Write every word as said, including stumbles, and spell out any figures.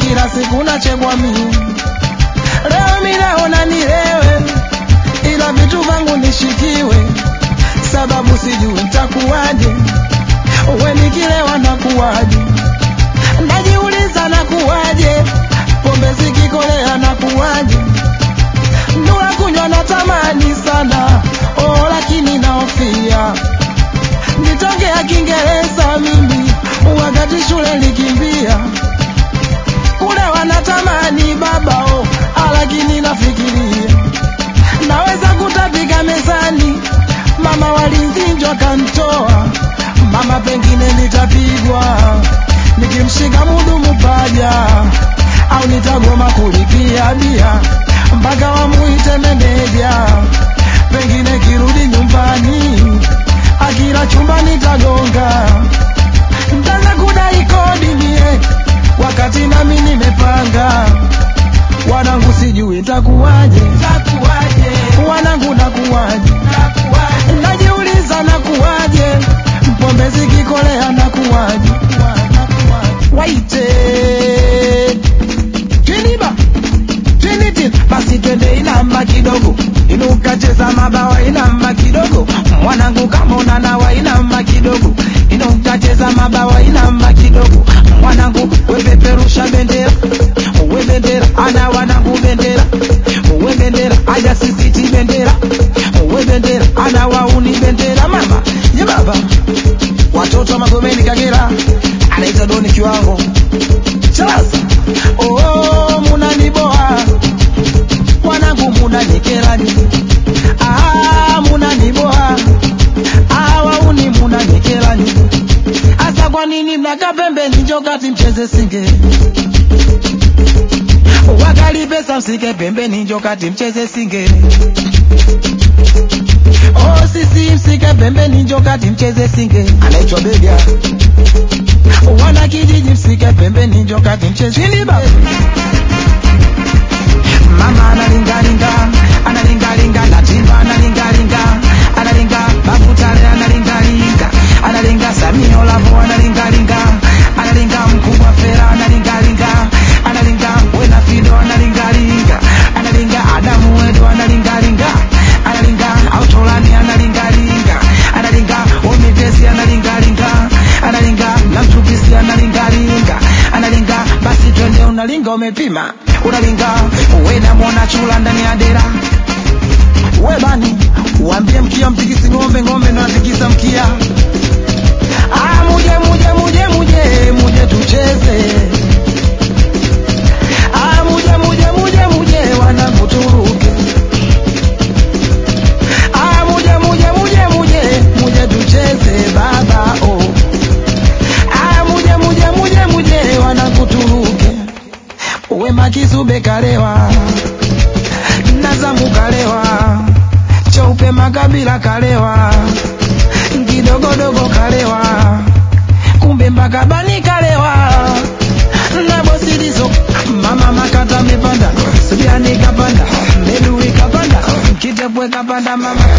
kila siku nachekwa mimi. Leo mimi naona nilewe, ila vitu vangu nishikiwe, sababu sijui nitakuwaje. Wewe nikilewa nakuwaje, najiuliza nakuwaje. Pombe zikikolea nakuwaje, ndula kunywa natamani sana, oh lakini naofia nitongea Kiingereza mimi, wakati shule likimbia. Kulewa natamani baba, oh lakini nafikiria naweza kutapika mezani, mama walinzinjwa kantoa, mama pengine nitapigwa nikimshika mudumu paja, au nitagoma kulipia bia mpaka wamuite meneja. Pengine kirudi nyumbani akila chumba nitagonga, nitaanza kudai kodi mie wakati nami nimepanga. Wanangu sijui nitakuwaje, wanangu nakuwaje, najiuliza nakuwaje. Pombe zikikolea nakuwaje, waite Twiniba Twinitin, basi twende inamba kidogo, inuka cheza mabawa inamba kidogo. Mwanangu kama unanawa inamba kidogo, inuka cheza mabawa inamba kidogo. Mwanangu wewe perusha bendera, wewe bendera ana wanangu bendera, wewe bendera aja sisiti bendera, wewe bendera ana wauni bendera. Mama ye baba watoto Magomeni Kagera, anaita Doni Kiwango Chalasa. Oh munaniboa wanangu, munanyekelani, ah munaniboa, ah wauni munanyekelani. Asa kwa nini mnakaa pembeni, njoo kati mcheze singe, wakali pesa msike pembeni, njoo kati mcheze singe. Oh sisi msike pembeni, njoo kati mcheze singe. Anaitwa Bega, wana kijiji msike pembeni, njoo kati mcheze Twiniba. Mama analingalinga, analingalinga, Latimba analingalinga, analinga, Babutale analingalinga, analinga, Samio Lavo analingalinga, analinga, Mkubwa Fera analingalinga, analinga, Wena Fido analingalinga, analinga, Adamu Edo analingalinga, analinga, Autolani analingalinga, analinga, Omitesi analingalinga, analinga, Namtupisi analingalinga, analinga, basi twende unalinga umepima, unalinga wena mwana chula ndani ya dera. Webani uambie mkia mtikisi ngombe, ngombe na tikisa mkia. Ah muje muje muje muje muje tucheze, ah muje muje muje muje wanangu turuke, ah muje muje muje muje muje tucheze baba, oh ah muje muje muje muje wanangu turuke. Uwe Makisube kalewa, Nazamu kalewa, Cheupe Makabila kalewa, Kidogodogo kalewa, kumbe mpaka Bani kalewa, na bosi Dizo. Mama Makata mepanda, Subiani kapanda, Mbedui kapanda, Kitepwe kapanda, mama